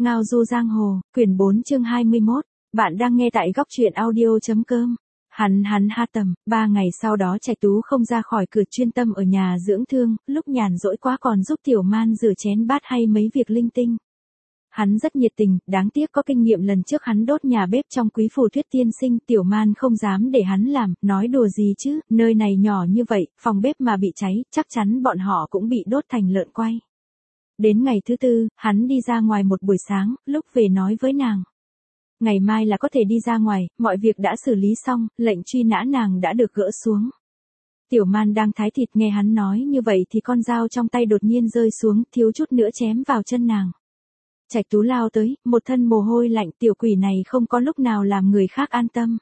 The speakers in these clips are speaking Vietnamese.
Ngao du giang hồ, quyển 4 chương 21. Bạn đang nghe tại góc truyện audio.com. Hắn ha tầm, 3 ngày sau đó Trạch Tú không ra khỏi cửa, chuyên tâm ở nhà dưỡng thương, lúc nhàn rỗi quá còn giúp Tiểu Man rửa chén bát hay mấy việc linh tinh. Hắn rất nhiệt tình, đáng tiếc có kinh nghiệm lần trước hắn đốt nhà bếp trong Quý Phù Thuyết tiên sinh, Tiểu Man không dám để hắn làm, nói đùa gì chứ, nơi này nhỏ như vậy, phòng bếp mà bị cháy, chắc chắn bọn họ cũng bị đốt thành lợn quay. Đến ngày thứ tư, hắn đi ra ngoài một buổi sáng, lúc về nói với nàng. Ngày mai là có thể đi ra ngoài, mọi việc đã xử lý xong, lệnh truy nã nàng đã được gỡ xuống. Tiểu Man đang thái thịt nghe hắn nói như vậy thì con dao trong tay đột nhiên rơi xuống, thiếu chút nữa chém vào chân nàng. Trạch Tú lao tới, một thân mồ hôi lạnh, tiểu quỷ này không có lúc nào làm người khác an tâm.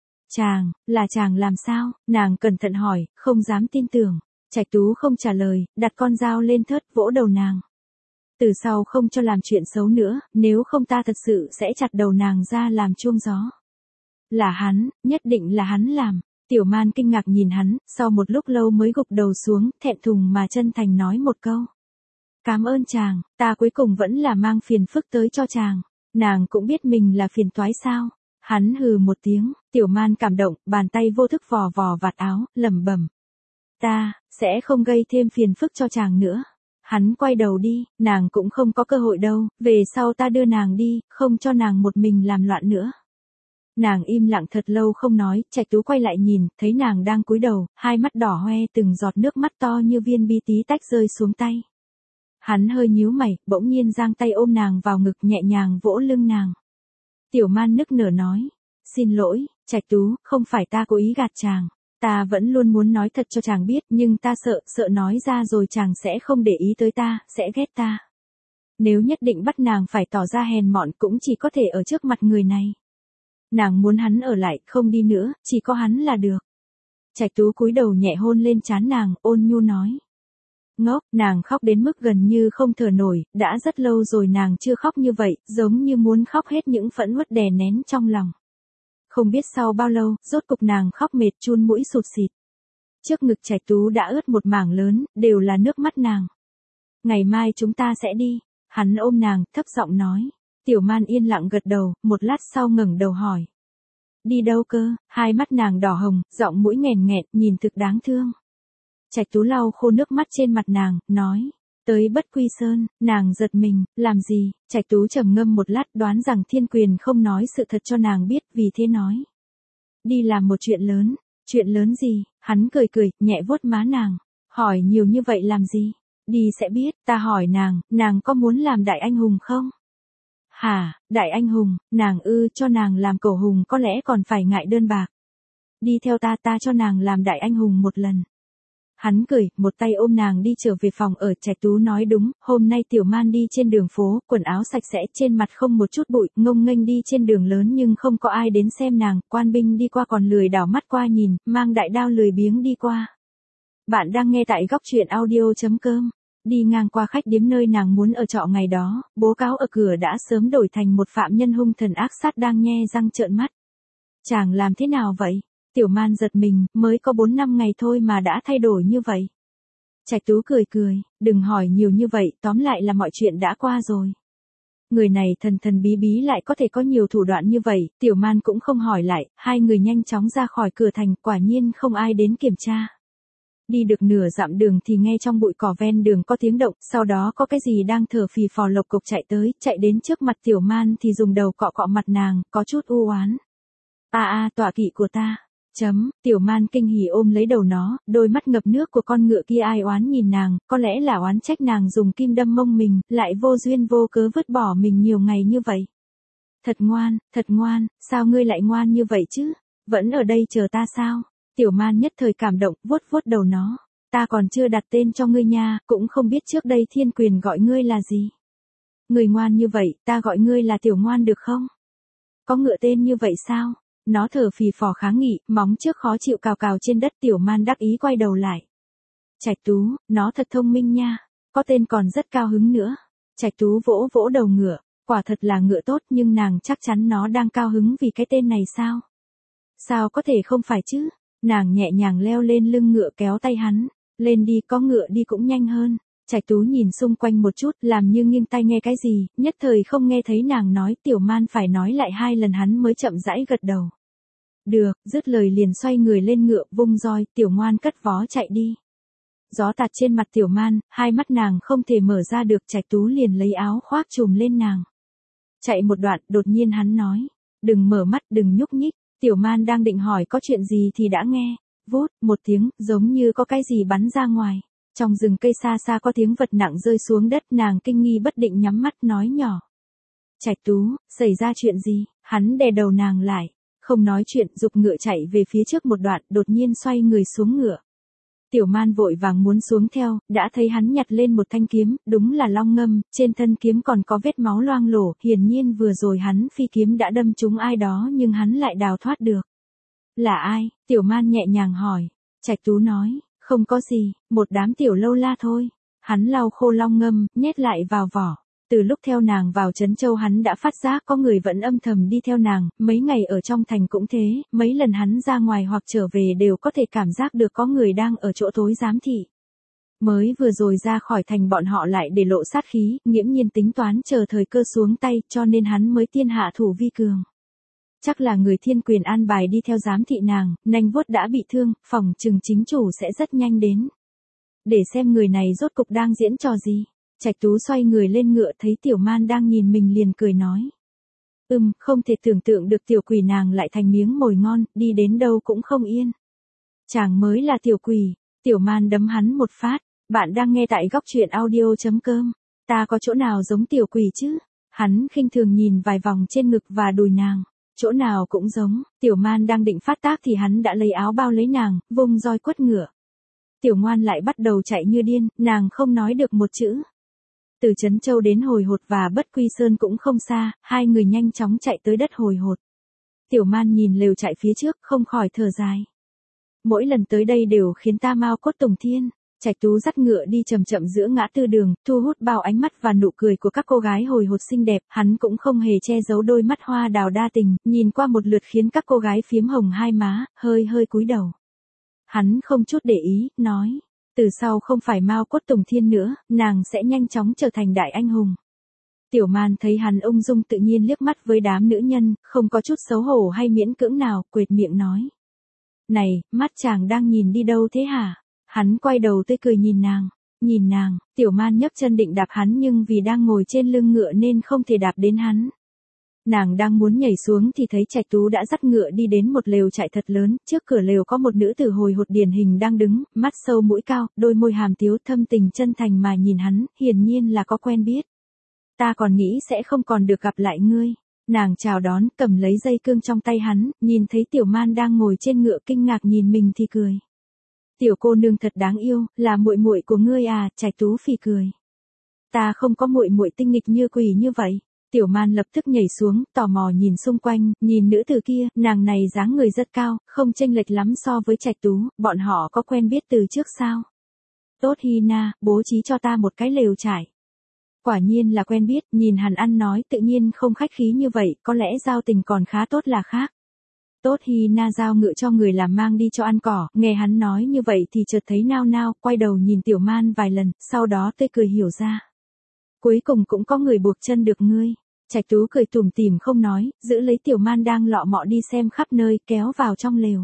Là chàng làm sao? Nàng cẩn thận hỏi, không dám tin tưởng. Trạch Tú không trả lời, đặt con dao lên thớt, vỗ đầu nàng. Từ sau không cho làm chuyện xấu nữa, nếu không ta thật sự sẽ chặt đầu nàng ra làm chuông gió. Là hắn, nhất định là hắn làm. Tiểu Man kinh ngạc nhìn hắn, sau một lúc lâu mới gục đầu xuống, thẹn thùng mà chân thành nói một câu. Cảm ơn chàng, ta cuối cùng vẫn là mang phiền phức tới cho chàng. Nàng cũng biết mình là phiền toái sao. Hắn hừ một tiếng, Tiểu Man cảm động, bàn tay vô thức vò vò vạt áo, lẩm bẩm. Ta, sẽ không gây thêm phiền phức cho chàng nữa. Hắn quay đầu đi, nàng cũng không có cơ hội đâu, về sau ta đưa nàng đi, không cho nàng một mình làm loạn nữa. Nàng im lặng thật lâu không nói, Trạch Tú quay lại nhìn, thấy nàng đang cúi đầu, hai mắt đỏ hoe, từng giọt nước mắt to như viên bi tí tách rơi xuống tay. Hắn hơi nhíu mày, bỗng nhiên giang tay ôm nàng vào ngực, nhẹ nhàng vỗ lưng nàng. Tiểu Man nức nở nói, xin lỗi, Trạch Tú, không phải ta cố ý gạt chàng. Ta vẫn luôn muốn nói thật cho chàng biết, nhưng ta sợ nói ra rồi chàng sẽ không để ý tới ta, sẽ ghét ta. Nếu nhất định bắt nàng phải tỏ ra hèn mọn cũng chỉ có thể ở trước mặt người này. Nàng muốn hắn ở lại, không đi nữa, chỉ có hắn là được. Trạch Tú cúi đầu nhẹ hôn lên trán nàng, ôn nhu nói. Ngốc, nàng khóc đến mức gần như không thở nổi, đã rất lâu rồi nàng chưa khóc như vậy, giống như muốn khóc hết những phẫn uất đè nén trong lòng. Không biết sau bao lâu, rốt cục nàng khóc mệt chun mũi sụt sịt. Trước ngực Trạch Tú đã ướt một mảng lớn, đều là nước mắt nàng. Ngày mai chúng ta sẽ đi. Hắn ôm nàng, thấp giọng nói. Tiểu Man yên lặng gật đầu, một lát sau ngẩng đầu hỏi. Đi đâu cơ? Hai mắt nàng đỏ hồng, giọng mũi nghèn nghẹn, nhìn thực đáng thương. Trạch Tú lau khô nước mắt trên mặt nàng, nói. Tới Bất Quy Sơn, nàng giật mình, làm gì? Trạch Tú trầm ngâm một lát, đoán rằng Thiên Quyền không nói sự thật cho nàng biết, vì thế nói. Đi làm một chuyện lớn gì? Hắn cười, nhẹ vuốt má nàng, hỏi nhiều như vậy làm gì? Đi sẽ biết, ta hỏi nàng có muốn làm đại anh hùng không? Hả, đại anh hùng, nàng cho nàng làm cẩu hùng có lẽ còn phải ngại đơn bạc. Đi theo ta cho nàng làm đại anh hùng một lần. Hắn cười, một tay ôm nàng đi trở về phòng ở. Trạch Tú nói đúng, hôm nay Tiểu Man đi trên đường phố, quần áo sạch sẽ, trên mặt không một chút bụi, ngông nghênh đi trên đường lớn nhưng không có ai đến xem nàng, quan binh đi qua còn lười đảo mắt qua nhìn, mang đại đao lười biếng đi qua. Bạn đang nghe tại góc truyện audio.com. Đi ngang qua khách điếm nơi nàng muốn ở trọ ngày đó, bố cáo ở cửa đã sớm đổi thành một phạm nhân hung thần ác sát đang nhe răng trợn mắt. Chàng làm thế nào vậy? Tiểu Man giật mình, mới có 4 năm ngày thôi mà đã thay đổi như vậy. Trạch Tú cười, đừng hỏi nhiều như vậy, tóm lại là mọi chuyện đã qua rồi. Người này thần bí bí lại có thể có nhiều thủ đoạn như vậy, Tiểu Man cũng không hỏi lại, hai người nhanh chóng ra khỏi cửa thành, quả nhiên không ai đến kiểm tra. Đi được nửa dặm đường thì nghe trong bụi cỏ ven đường có tiếng động, sau đó có cái gì đang thở phì phò lộc cộc chạy tới, chạy đến trước mặt Tiểu Man thì dùng đầu cọ cọ mặt nàng, có chút u oán. Tọa kỵ của ta. Tiểu Man kinh hỉ ôm lấy đầu nó, đôi mắt ngập nước của con ngựa kia ai oán nhìn nàng, có lẽ là oán trách nàng dùng kim đâm mông mình, lại vô duyên vô cớ vứt bỏ mình nhiều ngày như vậy. Thật ngoan, sao ngươi lại ngoan như vậy chứ? Vẫn ở đây chờ ta sao? Tiểu Man nhất thời cảm động, vuốt đầu nó. Ta còn chưa đặt tên cho ngươi nha, cũng không biết trước đây Thiên Quyền gọi ngươi là gì. Người ngoan như vậy, ta gọi ngươi là Tiểu Ngoan được không? Có ngựa tên như vậy sao? Nó thở phì phò kháng nghị, móng trước khó chịu cào trên đất. Tiểu Man đắc ý quay đầu lại. Trạch Tú, nó thật thông minh nha, có tên còn rất cao hứng nữa. Trạch Tú vỗ đầu ngựa, quả thật là ngựa tốt nhưng nàng chắc chắn nó đang cao hứng vì cái tên này sao? Sao có thể không phải chứ? Nàng nhẹ nhàng leo lên lưng ngựa kéo tay hắn, lên đi, có ngựa đi cũng nhanh hơn. Trạch Tú nhìn xung quanh một chút, làm như nghiêng tai nghe cái gì, nhất thời không nghe thấy nàng nói, Tiểu Man phải nói lại 2 lần hắn mới chậm rãi gật đầu. Được, dứt lời liền xoay người lên ngựa, vung roi, Tiểu Ngoan cất vó chạy đi. Gió tạt trên mặt Tiểu Man, hai mắt nàng không thể mở ra được, Trạch Tú liền lấy áo khoác trùm lên nàng. Chạy một đoạn, đột nhiên hắn nói, đừng mở mắt, đừng nhúc nhích. Tiểu Man đang định hỏi có chuyện gì thì đã nghe, vút, một tiếng, giống như có cái gì bắn ra ngoài. Trong rừng cây xa xa có tiếng vật nặng rơi xuống đất, nàng kinh nghi bất định nhắm mắt nói nhỏ. Trạch Tú, xảy ra chuyện gì? Hắn đè đầu nàng lại, không nói chuyện, giục ngựa chạy về phía trước một đoạn, đột nhiên xoay người xuống ngựa. Tiểu Man vội vàng muốn xuống theo, đã thấy hắn nhặt lên một thanh kiếm, đúng là long ngâm, trên thân kiếm còn có vết máu loang lổ, hiển nhiên vừa rồi hắn phi kiếm đã đâm trúng ai đó nhưng hắn lại đào thoát được. Là ai? Tiểu Man nhẹ nhàng hỏi. Trạch Tú nói, không có gì, một đám tiểu lâu la thôi. Hắn lau khô long ngâm, nhét lại vào vỏ. Từ lúc theo nàng vào Trấn Châu hắn đã phát giác có người vẫn âm thầm đi theo nàng, mấy ngày ở trong thành cũng thế, mấy lần hắn ra ngoài hoặc trở về đều có thể cảm giác được có người đang ở chỗ tối giám thị. Mới vừa rồi ra khỏi thành bọn họ lại để lộ sát khí, nghiễm nhiên tính toán chờ thời cơ xuống tay, cho nên hắn mới tiên hạ thủ vi cường. Chắc là người thiên quyền an bài đi theo giám thị nàng, nanh vuốt đã bị thương, phòng chừng chính chủ sẽ rất nhanh đến. Để xem người này rốt cục đang diễn trò gì. Trạch Tú xoay người lên ngựa thấy Tiểu Man đang nhìn mình liền cười nói. Không thể tưởng tượng được tiểu quỷ nàng lại thành miếng mồi ngon, đi đến đâu cũng không yên. Chàng mới là tiểu quỷ. Tiểu Man đấm hắn một phát. Bạn đang nghe tại góc truyện audio.com. Ta có chỗ nào giống tiểu quỷ chứ? Hắn khinh thường nhìn vài vòng trên ngực và đùi nàng. Chỗ nào cũng giống. Tiểu Man đang định phát tác thì hắn đã lấy áo bao lấy nàng, vung roi quất ngựa. Tiểu Ngoan lại bắt đầu chạy như điên, nàng không nói được một chữ. Từ Trấn Châu đến Hồi Hột và Bất Quy Sơn cũng không xa, hai người nhanh chóng chạy tới đất Hồi Hột. Tiểu Man nhìn lều chạy phía trước, không khỏi thở dài. Mỗi lần tới đây đều khiến ta mau cốt tùng thiên. Trạch Tú dắt ngựa đi chậm chậm giữa ngã tư đường, thu hút bao ánh mắt và nụ cười của các cô gái Hồi Hột xinh đẹp, hắn cũng không hề che giấu đôi mắt hoa đào đa tình, nhìn qua một lượt khiến các cô gái phím hồng hai má, hơi cúi đầu. Hắn không chút để ý, nói. Từ sau không phải Mao Cốt Tùng Thiên nữa, nàng sẽ nhanh chóng trở thành đại anh hùng. Tiểu Man thấy hắn ung dung tự nhiên liếc mắt với đám nữ nhân, không có chút xấu hổ hay miễn cưỡng nào, quệt miệng nói. Này, mắt chàng đang nhìn đi đâu thế hả? Hắn quay đầu tươi cười nhìn nàng, Tiểu Man nhấc chân định đạp hắn nhưng vì đang ngồi trên lưng ngựa nên không thể đạp đến hắn. Nàng đang muốn nhảy xuống thì thấy Trạch Tú đã dắt ngựa đi đến một lều trại thật lớn, trước cửa lều có một nữ tử Hồi Hột điển hình đang đứng, mắt sâu mũi cao, đôi môi hàm tiếu thâm tình chân thành mà nhìn hắn, hiển nhiên là có quen biết. Ta còn nghĩ sẽ không còn được gặp lại ngươi. Nàng chào đón, cầm lấy dây cương trong tay hắn, nhìn thấy Tiểu Man đang ngồi trên ngựa kinh ngạc nhìn mình thì cười. Tiểu cô nương thật đáng yêu, là muội muội của ngươi à? Trạch Tú phì cười. Ta không có muội muội tinh nghịch như quỷ như vậy. Tiểu Man lập tức nhảy xuống, tò mò nhìn xung quanh, nhìn nữ tử kia, nàng này dáng người rất cao, không chênh lệch lắm so với Trạch Tú, bọn họ có quen biết từ trước sao? Tốt Hi Na, bố trí cho ta một cái lều trại. Quả nhiên là quen biết, nhìn hắn ăn nói tự nhiên không khách khí như vậy, có lẽ giao tình còn khá tốt là khác. Tốt Hi Na giao ngựa cho người làm mang đi cho ăn cỏ, nghe hắn nói như vậy thì chợt thấy nao nao, quay đầu nhìn Tiểu Man vài lần, sau đó tươi cười hiểu ra. Cuối cùng cũng có người buộc chân được ngươi. Trạch Tú cười tủm tỉm không nói, giữ lấy Tiểu Man đang lọ mọ đi xem khắp nơi, kéo vào trong lều.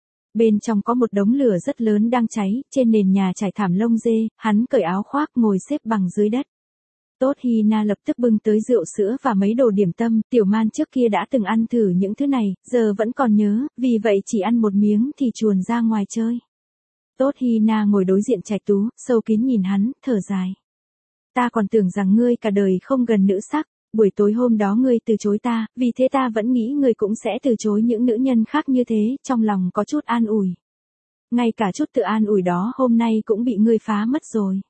Bên trong có một đống lửa rất lớn đang cháy, trên nền nhà trải thảm lông dê, hắn cởi áo khoác ngồi xếp bằng dưới đất. Tốt Hi Na lập tức bưng tới rượu sữa và mấy đồ điểm tâm, Tiểu Man trước kia đã từng ăn thử những thứ này, giờ vẫn còn nhớ, vì vậy chỉ ăn một miếng thì chuồn ra ngoài chơi. Tốt Hi Na ngồi đối diện Trạch Tú, sâu kín nhìn hắn, thở dài. Ta còn tưởng rằng ngươi cả đời không gần nữ sắc, buổi tối hôm đó ngươi từ chối ta, vì thế ta vẫn nghĩ ngươi cũng sẽ từ chối những nữ nhân khác như thế, trong lòng có chút an ủi. Ngay cả chút tự an ủi đó hôm nay cũng bị ngươi phá mất rồi.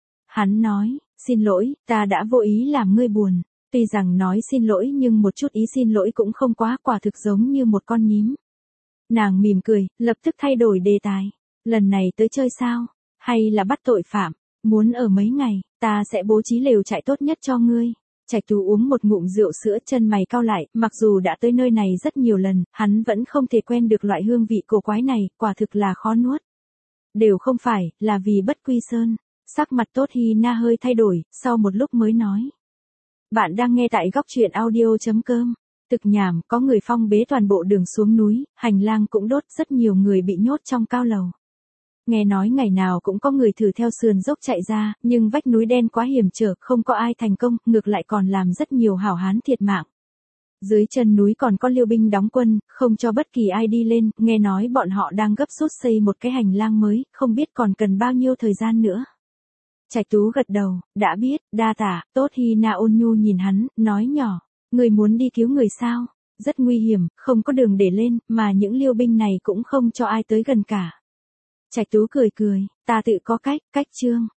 Hắn nói, xin lỗi, ta đã vô ý làm ngươi buồn. Tuy rằng nói xin lỗi nhưng một chút ý xin lỗi cũng không quá, quả thực giống như một con nhím. Nàng mỉm cười, lập tức thay đổi đề tài. Lần này tới chơi sao? Hay là bắt tội phạm? Muốn ở mấy ngày, ta sẽ bố trí lều trại tốt nhất cho ngươi. Trạch Tú uống một ngụm rượu sữa, chân mày cau lại, mặc dù đã tới nơi này rất nhiều lần, hắn vẫn không thể quen được loại hương vị cổ quái này, quả thực là khó nuốt. Đều không phải, là vì Bất Quy Sơn. Sắc mặt Tốt Hi Na hơi thay đổi, sau một lúc mới nói. Bạn đang nghe tại góc truyện audio.com. Thực nhảm, có người phong bế toàn bộ đường xuống núi, hành lang cũng đốt, rất nhiều người bị nhốt trong cao lầu. Nghe nói ngày nào cũng có người thử theo sườn dốc chạy ra, nhưng vách núi đen quá hiểm trở, không có ai thành công, ngược lại còn làm rất nhiều hảo hán thiệt mạng. Dưới chân núi còn có Liêu binh đóng quân, không cho bất kỳ ai đi lên, nghe nói bọn họ đang gấp rút xây một cái hành lang mới, không biết còn cần bao nhiêu thời gian nữa. Trạch Tú gật đầu, đã biết, đa tạ. Tốt Hi Na ôn nhu nhìn hắn, nói nhỏ, người muốn đi cứu người sao? Rất nguy hiểm, không có đường để lên, mà những liêu binh này cũng không cho ai tới gần cả. Trạch Tú cười cười, ta tự có cách, cách chương.